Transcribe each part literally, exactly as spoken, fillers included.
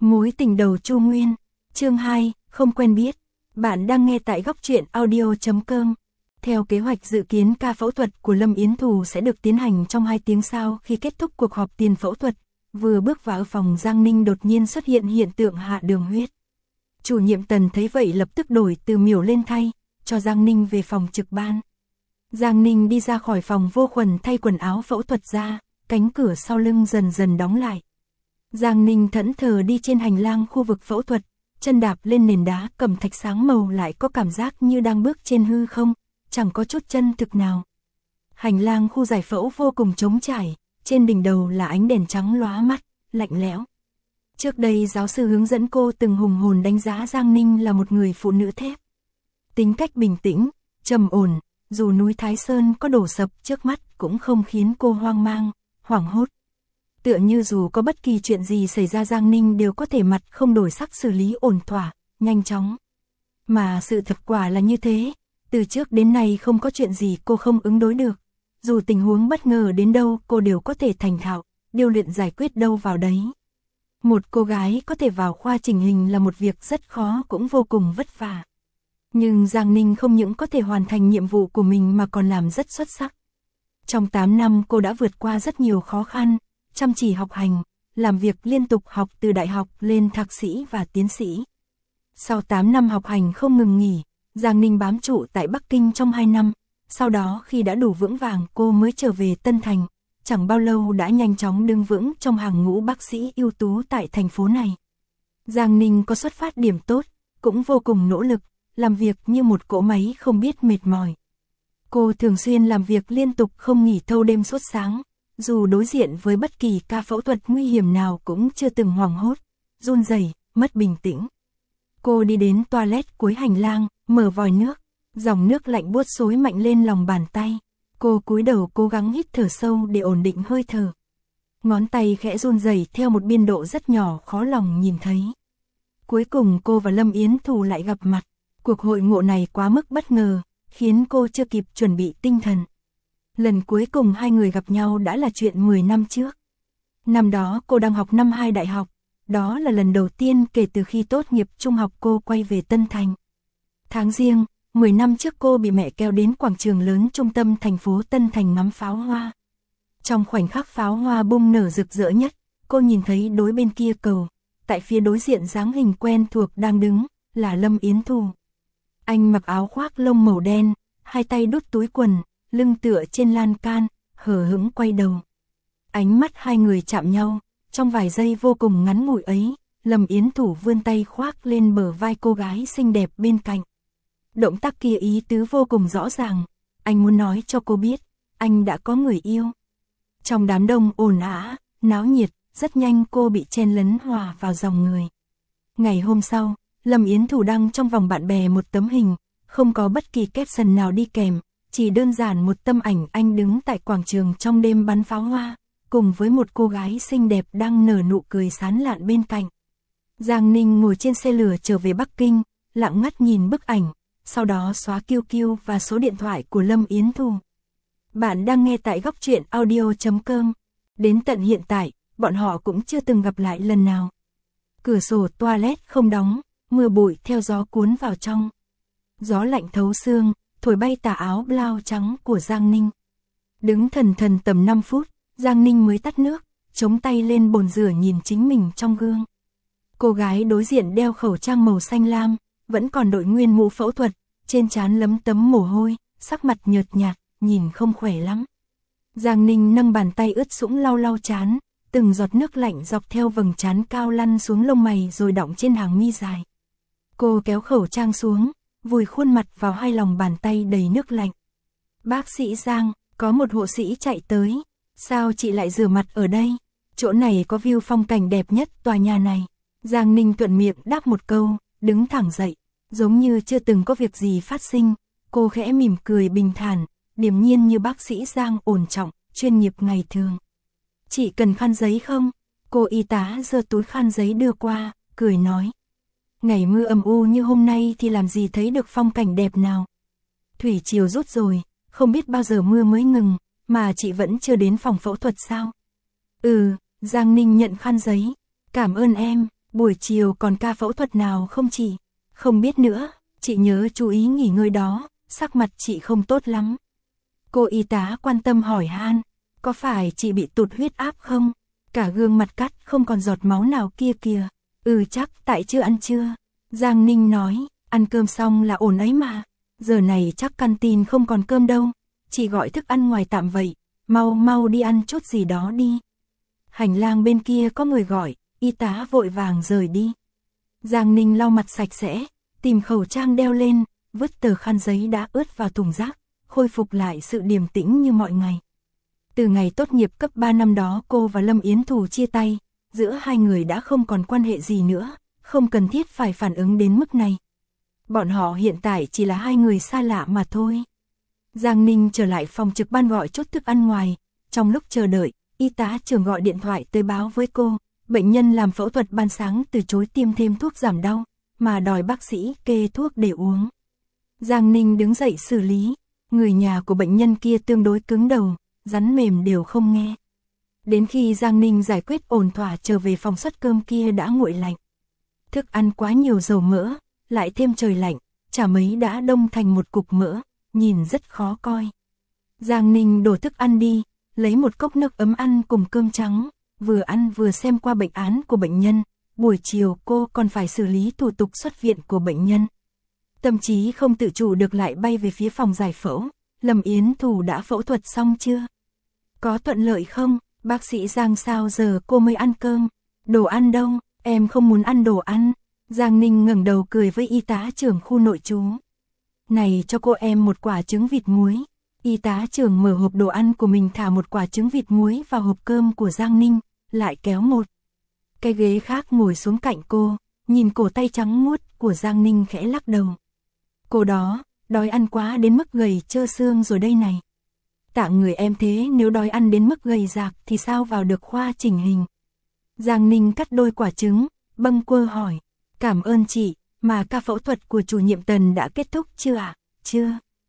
Mối tình đầu Chu Nguyên, chương hai, không quen biết. Bạn đang nghe tại góc truyện audio chấm com. Theo kế hoạch dự kiến ca phẫu thuật của Lâm Yến Thù sẽ được tiến hành trong hai tiếng sau khi kết thúc cuộc họp tiền phẫu thuật. Vừa bước vào phòng Giang Ninh đột nhiên xuất hiện hiện tượng hạ đường huyết. Chủ nhiệm Tần thấy vậy lập tức đổi từ miểu lên thay, cho Giang Ninh về phòng trực ban. Giang Ninh đi ra khỏi phòng vô khuẩn thay quần áo phẫu thuật ra, cánh cửa sau lưng dần dần đóng lại. Giang Ninh thẫn thờ đi trên hành lang khu vực phẫu thuật, chân đạp lên nền đá cẩm thạch sáng màu lại có cảm giác như đang bước trên hư không, chẳng có chút chân thực nào. Hành lang khu giải phẫu vô cùng trống trải, trên đỉnh đầu là ánh đèn trắng lóa mắt, lạnh lẽo. Trước đây giáo sư hướng dẫn cô từng hùng hồn đánh giá Giang Ninh là một người phụ nữ thép. Tính cách bình tĩnh, trầm ổn, dù núi Thái Sơn có đổ sập trước mắt cũng không khiến cô hoang mang, hoảng hốt. Tựa như dù có bất kỳ chuyện gì xảy ra Giang Ninh đều có thể mặt không đổi sắc xử lý ổn thỏa, nhanh chóng. Mà sự thật quả là như thế, từ trước đến nay không có chuyện gì cô không ứng đối được. Dù tình huống bất ngờ đến đâu cô đều có thể thành thạo, điêu luyện giải quyết đâu vào đấy. Một cô gái có thể vào khoa chỉnh hình là một việc rất khó cũng vô cùng vất vả. Nhưng Giang Ninh không những có thể hoàn thành nhiệm vụ của mình mà còn làm rất xuất sắc. Trong tám năm cô đã vượt qua rất nhiều khó khăn, chăm chỉ học hành, làm việc liên tục học từ đại học lên thạc sĩ và tiến sĩ. Sau tám năm học hành không ngừng nghỉ, Giang Ninh bám trụ tại Bắc Kinh trong hai năm, sau đó khi đã đủ vững vàng cô mới trở về Tân Thành, chẳng bao lâu đã nhanh chóng đứng vững trong hàng ngũ bác sĩ ưu tú tại thành phố này. Giang Ninh có xuất phát điểm tốt, cũng vô cùng nỗ lực, làm việc như một cỗ máy không biết mệt mỏi. Cô thường xuyên làm việc liên tục không nghỉ thâu đêm suốt sáng, dù đối diện với bất kỳ ca phẫu thuật nguy hiểm nào cũng chưa từng hoảng hốt, run rẩy, mất bình tĩnh. Cô đi đến toilet cuối hành lang, mở vòi nước, dòng nước lạnh buốt xối mạnh lên lòng bàn tay. Cô cúi đầu cố gắng hít thở sâu để ổn định hơi thở. Ngón tay khẽ run rẩy theo một biên độ rất nhỏ khó lòng nhìn thấy. Cuối cùng cô và Lâm Yến Thù lại gặp mặt. Cuộc hội ngộ này quá mức bất ngờ, khiến cô chưa kịp chuẩn bị tinh thần. Lần cuối cùng hai người gặp nhau đã là chuyện mười năm trước. Năm đó cô đang học năm hai đại học, đó là lần đầu tiên kể từ khi tốt nghiệp trung học cô quay về Tân Thành. Tháng Giêng, mười năm trước cô bị mẹ kéo đến quảng trường lớn trung tâm thành phố Tân Thành ngắm pháo hoa. Trong khoảnh khắc pháo hoa bung nở rực rỡ nhất, cô nhìn thấy đối bên kia cầu, tại phía đối diện dáng hình quen thuộc đang đứng, là Lâm Yến Thù. Anh mặc áo khoác lông màu đen, hai tay đút túi quần, lưng tựa trên lan can, hờ hững quay đầu. Ánh mắt hai người chạm nhau, trong vài giây vô cùng ngắn ngủi ấy, Lâm Yến Thù vươn tay khoác lên bờ vai cô gái xinh đẹp bên cạnh. Động tác kia ý tứ vô cùng rõ ràng, anh muốn nói cho cô biết, anh đã có người yêu. Trong đám đông ồn ào, náo nhiệt, rất nhanh cô bị chen lấn hòa vào dòng người. Ngày hôm sau, Lâm Yến Thù đăng trong vòng bạn bè một tấm hình, không có bất kỳ caption nào đi kèm, chỉ đơn giản một tấm ảnh anh đứng tại quảng trường trong đêm bắn pháo hoa, cùng với một cô gái xinh đẹp đang nở nụ cười sán lạn bên cạnh. Giang Ninh ngồi trên xe lửa trở về Bắc Kinh, lặng ngắt nhìn bức ảnh, sau đó xóa quy quy và số điện thoại của Lâm Yến Thù. Bạn đang nghe tại góc truyện audio chấm com. Đến tận hiện tại, bọn họ cũng chưa từng gặp lại lần nào. Cửa sổ toilet không đóng, mưa bụi theo gió cuốn vào trong. Gió lạnh thấu xương, thổi bay tà áo blau trắng của Giang Ninh. Đứng thần thần tầm năm phút, Giang Ninh mới tắt nước, chống tay lên bồn rửa nhìn chính mình trong gương. Cô gái đối diện đeo khẩu trang màu xanh lam, vẫn còn đội nguyên mũ phẫu thuật, trên trán lấm tấm mồ hôi, sắc mặt nhợt nhạt, nhìn không khỏe lắm. Giang Ninh nâng bàn tay ướt sũng lau lau trán, từng giọt nước lạnh dọc theo vầng trán cao lăn xuống lông mày rồi đọng trên hàng mi dài. Cô kéo khẩu trang xuống, vùi khuôn mặt vào hai lòng bàn tay đầy nước lạnh. Bác sĩ Giang, có một hộ sĩ chạy tới. Sao chị lại rửa mặt ở đây? Chỗ này có view phong cảnh đẹp nhất tòa nhà này. Giang Ninh thuận miệng đáp một câu, đứng thẳng dậy, giống như chưa từng có việc gì phát sinh. Cô khẽ mỉm cười bình thản, điềm nhiên như bác sĩ Giang ổn trọng, chuyên nghiệp ngày thường. Chị cần khăn giấy không? Cô y tá giơ túi khăn giấy đưa qua, cười nói. Ngày mưa âm u như hôm nay thì làm gì thấy được phong cảnh đẹp nào. Thủy triều rút rồi, không biết bao giờ mưa mới ngừng, mà chị vẫn chưa đến phòng phẫu thuật sao? Ừ, Giang Ninh nhận khăn giấy. Cảm ơn em. Buổi chiều còn ca phẫu thuật nào không chị? Không biết nữa, chị nhớ chú ý nghỉ ngơi đó, sắc mặt chị không tốt lắm. Cô y tá quan tâm hỏi han, có phải chị bị tụt huyết áp không? Cả gương mặt cắt không còn giọt máu nào kia kìa. Ừ chắc tại chưa ăn trưa. Giang Ninh nói, ăn cơm xong là ổn ấy mà. Giờ này chắc canteen không còn cơm đâu. Chị gọi thức ăn ngoài tạm vậy. Mau mau đi ăn chút gì đó đi. Hành lang bên kia có người gọi, y tá vội vàng rời đi. Giang Ninh lau mặt sạch sẽ, tìm khẩu trang đeo lên, vứt tờ khăn giấy đã ướt vào thùng rác, khôi phục lại sự điềm tĩnh như mọi ngày. Từ ngày tốt nghiệp cấp ba năm đó cô và Lâm Yến Thù chia tay, giữa hai người đã không còn quan hệ gì nữa, không cần thiết phải phản ứng đến mức này. Bọn họ hiện tại chỉ là hai người xa lạ mà thôi. Giang Ninh trở lại phòng trực ban gọi chút thức ăn ngoài, trong lúc chờ đợi, y tá trưởng gọi điện thoại tới báo với cô, bệnh nhân làm phẫu thuật ban sáng từ chối tiêm thêm thuốc giảm đau, mà đòi bác sĩ kê thuốc để uống. Giang Ninh đứng dậy xử lý, người nhà của bệnh nhân kia tương đối cứng đầu, rắn mềm đều không nghe. Đến khi Giang Ninh giải quyết ổn thỏa trở về phòng suất cơm kia đã nguội lạnh. Thức ăn quá nhiều dầu mỡ, lại thêm trời lạnh, chả mấy đã đông thành một cục mỡ, nhìn rất khó coi. Giang Ninh đổ thức ăn đi, lấy một cốc nước ấm ăn cùng cơm trắng, vừa ăn vừa xem qua bệnh án của bệnh nhân, buổi chiều cô còn phải xử lý thủ tục xuất viện của bệnh nhân. Tâm trí không tự chủ được lại bay về phía phòng giải phẫu, Lâm Yến Thù đã phẫu thuật xong chưa? Có thuận lợi không? Bác sĩ Giang sao giờ cô mới ăn cơm? Đồ ăn đâu? Em không muốn ăn đồ ăn. Giang Ninh ngẩng đầu cười với y tá trưởng khu nội trú. Này cho cô em một quả trứng vịt muối. Y tá trưởng mở hộp đồ ăn của mình thả một quả trứng vịt muối vào hộp cơm của Giang Ninh, lại kéo một cái ghế khác ngồi xuống cạnh cô, nhìn cổ tay trắng muốt của Giang Ninh khẽ lắc đầu. Cô đó, đói ăn quá đến mức gầy trơ xương rồi đây này. Tạ người em thế nếu đói ăn đến mức gầy rạc thì sao vào được khoa chỉnh hình. Giang Ninh cắt đôi quả trứng, bâng quơ hỏi, cảm ơn chị, mà ca phẫu thuật của chủ nhiệm Tần đã kết thúc chưa ạ? À? Chưa.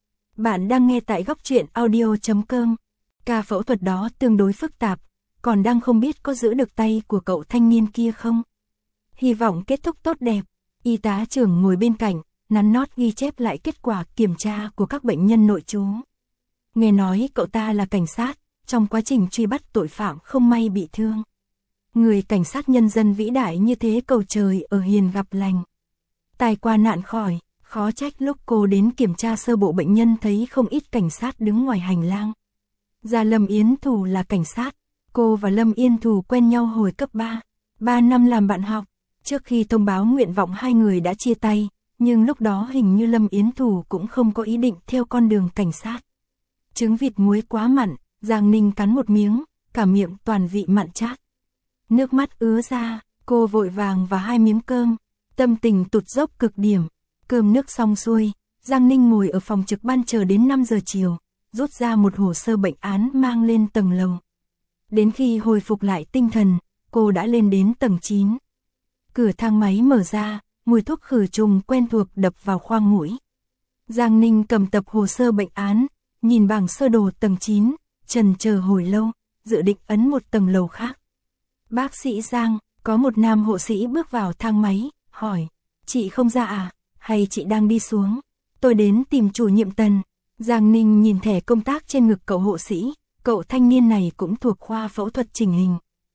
Bạn đang nghe tại góc truyện audio chấm com. Ca phẫu thuật đó tương đối phức tạp, còn đang không biết có giữ được tay của cậu thanh niên kia không. Hy vọng kết thúc tốt đẹp. Y tá trưởng ngồi bên cạnh, nắn nót ghi chép lại kết quả kiểm tra của các bệnh nhân nội trú. Nghe nói cậu ta là cảnh sát, trong quá trình truy bắt tội phạm không may bị thương. Người cảnh sát nhân dân vĩ đại như thế cầu trời ở hiền gặp lành. Tai qua nạn khỏi, khó trách lúc cô đến kiểm tra sơ bộ bệnh nhân thấy không ít cảnh sát đứng ngoài hành lang. Gia Lâm Yến Thù là cảnh sát, cô và Lâm Yên Thù quen nhau hồi cấp ba, ba năm làm bạn học. Trước khi thông báo nguyện vọng hai người đã chia tay, nhưng lúc đó hình như Lâm Yến Thù cũng không có ý định theo con đường cảnh sát. Trứng vịt muối quá mặn, Giang Ninh cắn một miếng, cả miệng toàn vị mặn chát. Nước mắt ứa ra, cô vội vàng và hai miếng cơm, tâm tình tụt dốc cực điểm. Cơm nước xong xuôi, Giang Ninh ngồi ở phòng trực ban chờ đến năm giờ chiều, rút ra một hồ sơ bệnh án mang lên tầng lầu. Đến khi hồi phục lại tinh thần, cô đã lên đến tầng chín. Cửa thang máy mở ra, mùi thuốc khử trùng quen thuộc đập vào khoang mũi. Giang Ninh cầm tập hồ sơ bệnh án, nhìn bảng sơ đồ tầng chín, chần chờ hồi lâu, dự định ấn một tầng lầu khác. Bác sĩ Giang, có một nam hộ sĩ bước vào thang máy, hỏi, chị không ra à, hay chị đang đi xuống? Tôi đến tìm chủ nhiệm Tần. Giang Ninh nhìn thẻ công tác trên ngực cậu hộ sĩ, cậu thanh niên này cũng thuộc khoa phẫu thuật chỉnh hình.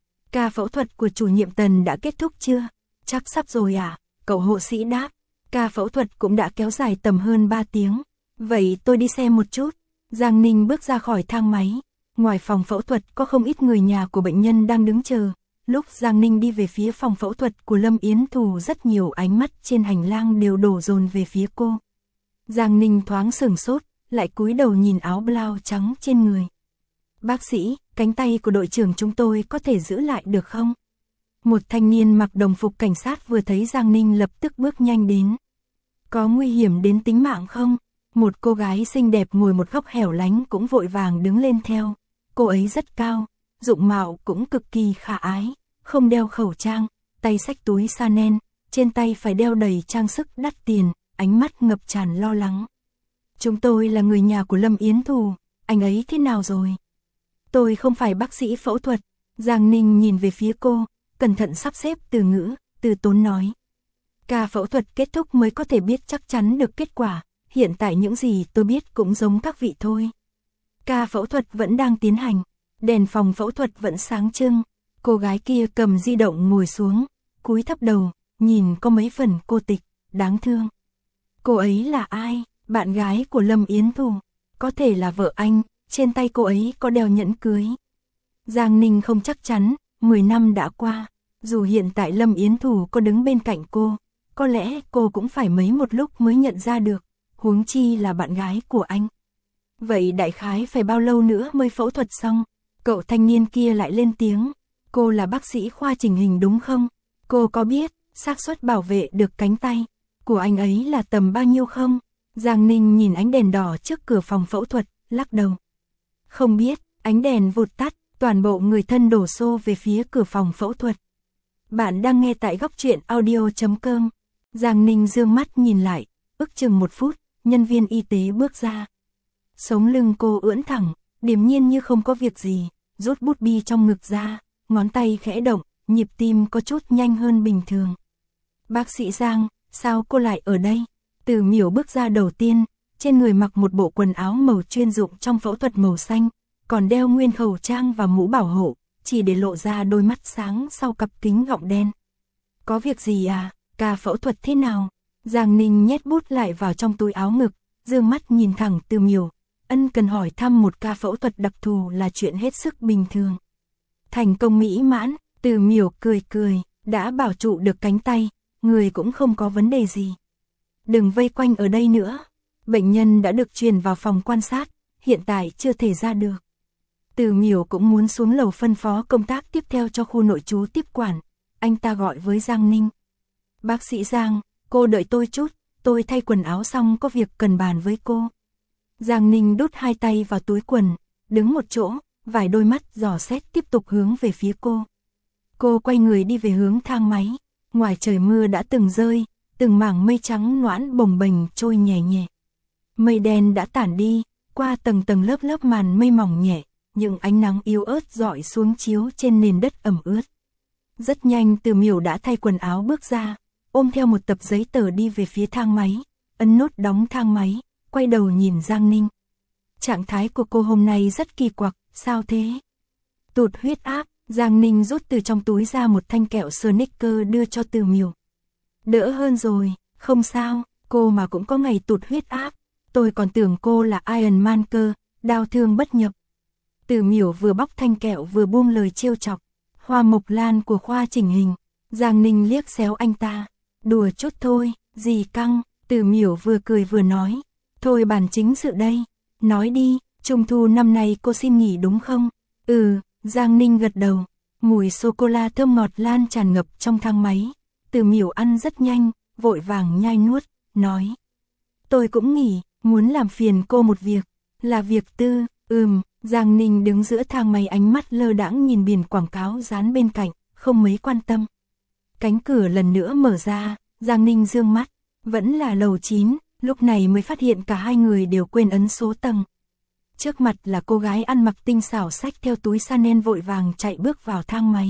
Ca phẫu thuật của chủ nhiệm Tần đã kết thúc chưa? Chắc sắp rồi à? Cậu hộ sĩ đáp. Ca phẫu thuật cũng đã kéo dài tầm hơn ba tiếng. Vậy tôi đi xem một chút. Giang Ninh bước ra khỏi thang máy. Ngoài phòng phẫu thuật có không ít người nhà của bệnh nhân đang đứng chờ. Lúc Giang Ninh đi về phía phòng phẫu thuật của Lâm Yến Thù, rất nhiều ánh mắt trên hành lang đều đổ dồn về phía cô. Giang Ninh thoáng sửng sốt, lại cúi đầu nhìn áo blau trắng trên người. Bác sĩ, cánh tay của đội trưởng chúng tôi có thể giữ lại được không? Một thanh niên mặc đồng phục cảnh sát vừa thấy Giang Ninh lập tức bước nhanh đến. Có nguy hiểm đến tính mạng không? Một cô gái xinh đẹp ngồi một góc hẻo lánh cũng vội vàng đứng lên theo. Cô ấy rất cao, dụng mạo cũng cực kỳ khả ái, không đeo khẩu trang, tay xách túi Chanel, trên tay phải đeo đầy trang sức đắt tiền, ánh mắt ngập tràn lo lắng. Chúng tôi là người nhà của Lâm Yến Thù, anh ấy thế nào rồi? Tôi không phải bác sĩ phẫu thuật. Giang Ninh nhìn về phía cô, cẩn thận sắp xếp từ ngữ, từ tốn nói. Ca phẫu thuật kết thúc mới có thể biết chắc chắn được kết quả, hiện tại những gì tôi biết cũng giống các vị thôi. Ca phẫu thuật vẫn đang tiến hành, đèn phòng phẫu thuật vẫn sáng trưng, cô gái kia cầm di động ngồi xuống, cúi thấp đầu, nhìn có mấy phần cô tịch, đáng thương. Cô ấy là ai? Bạn gái của Lâm Yến Thù, có thể là vợ anh, trên tay cô ấy có đeo nhẫn cưới. Giang Ninh không chắc chắn, mười năm đã qua, dù hiện tại Lâm Yến Thù có đứng bên cạnh cô, có lẽ cô cũng phải mấy một lúc mới nhận ra được, huống chi là bạn gái của anh. Vậy đại khái phải bao lâu nữa mới phẫu thuật xong? Cậu thanh niên kia lại lên tiếng, cô là bác sĩ khoa chỉnh hình đúng không? Cô có biết xác suất bảo vệ được cánh tay của anh ấy là tầm bao nhiêu không? Giang Ninh nhìn ánh đèn đỏ trước cửa phòng phẫu thuật, lắc đầu. Không biết, ánh đèn vụt tắt, toàn bộ người thân đổ xô về phía cửa phòng phẫu thuật. Bạn đang nghe tại góc truyện audio chấm com. Giang Ninh dương mắt nhìn lại, ước chừng một phút, nhân viên y tế bước ra. Sống lưng cô ưỡn thẳng, điềm nhiên như không có việc gì, rút bút bi trong ngực ra, ngón tay khẽ động, nhịp tim có chút nhanh hơn bình thường. Bác sĩ Giang, sao cô lại ở đây? Từ Miểu bước ra đầu tiên, trên người mặc một bộ quần áo màu chuyên dụng trong phẫu thuật màu xanh, còn đeo nguyên khẩu trang và mũ bảo hộ, chỉ để lộ ra đôi mắt sáng sau cặp kính gọng đen. Có việc gì à? Ca phẫu thuật thế nào? Giang Ninh nhét bút lại vào trong túi áo ngực, dương mắt nhìn thẳng Từ Miểu. Ân cần hỏi thăm một ca phẫu thuật đặc thù là chuyện hết sức bình thường. Thành công mỹ mãn, Từ Miểu cười cười, đã bảo trụ được cánh tay, người cũng không có vấn đề gì. Đừng vây quanh ở đây nữa. Bệnh nhân đã được truyền vào phòng quan sát, hiện tại chưa thể ra được. Từ Miểu cũng muốn xuống lầu phân phó công tác tiếp theo cho khu nội trú tiếp quản. Anh ta gọi với Giang Ninh. Bác sĩ Giang, cô đợi tôi chút, tôi thay quần áo xong có việc cần bàn với cô. Giang Ninh đút hai tay vào túi quần, đứng một chỗ, vài đôi mắt dò xét tiếp tục hướng về phía cô. Cô quay người đi về hướng thang máy, ngoài trời mưa đã từng rơi, từng mảng mây trắng noãn bồng bềnh trôi nhẹ nhẹ. Mây đen đã tản đi, qua tầng tầng lớp lớp màn mây mỏng nhẹ, những ánh nắng yếu ớt rọi xuống chiếu trên nền đất ẩm ướt. Rất nhanh Từ Miểu đã thay quần áo bước ra, ôm theo một tập giấy tờ đi về phía thang máy, ấn nút đóng thang máy, quay đầu nhìn Giang Ninh. Trạng thái của cô hôm nay rất kỳ quặc, sao thế? Tụt huyết áp, Giang Ninh rút từ trong túi ra một thanh kẹo Snickers đưa cho Từ Miểu. Đỡ hơn rồi, không sao, cô mà cũng có ngày tụt huyết áp, tôi còn tưởng cô là Iron Man cơ, đau thương bất nhập. Từ Miểu vừa bóc thanh kẹo vừa buông lời trêu chọc, Hoa Mộc Lan của khoa chỉnh hình. Giang Ninh liếc xéo anh ta, đùa chút thôi, gì căng. Từ Miểu vừa cười vừa nói, thôi bàn chính sự đây, nói đi, trung thu năm nay cô xin nghỉ đúng không? Ừ, Giang Ninh gật đầu, mùi sô-cô-la thơm ngọt lan tràn ngập trong thang máy. Từ Miểu ăn rất nhanh, vội vàng nhai nuốt, nói. Tôi cũng nghỉ, muốn làm phiền cô một việc, là việc tư, ừm. Giang Ninh đứng giữa thang máy ánh mắt lơ đãng nhìn biển quảng cáo dán bên cạnh, không mấy quan tâm. Cánh cửa lần nữa mở ra, Giang Ninh dương mắt, vẫn là lầu chín, lúc này mới phát hiện cả hai người đều quên ấn số tầng. Trước mặt là cô gái ăn mặc tinh xảo xách theo túi Chanel vội vàng chạy bước vào thang máy.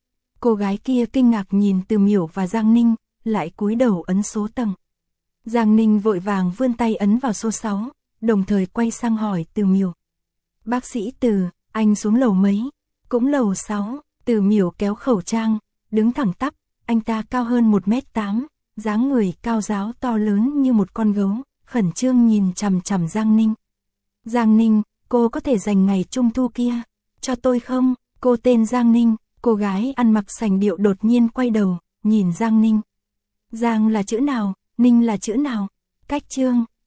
Cô gái kia kinh ngạc nhìn Từ Miểu và Giang Ninh, lại cúi đầu ấn số tầng. Giang Ninh vội vàng vươn tay ấn vào số sáu, đồng thời quay sang hỏi Từ Miểu. Bác sĩ Từ, anh xuống lầu mấy? Cũng lầu sáu. Từ Miểu kéo khẩu trang, đứng thẳng tắp, anh ta cao hơn một mét tám, dáng người cao ráo to lớn như một con gấu, khẩn trương nhìn chằm chằm Giang Ninh. Giang Ninh, cô có thể dành ngày trung thu kia cho tôi không? Cô tên Giang Ninh. Cô gái ăn mặc sành điệu đột nhiên quay đầu, nhìn Giang Ninh. Giang là chữ nào, Ninh là chữ nào? Cách Trương,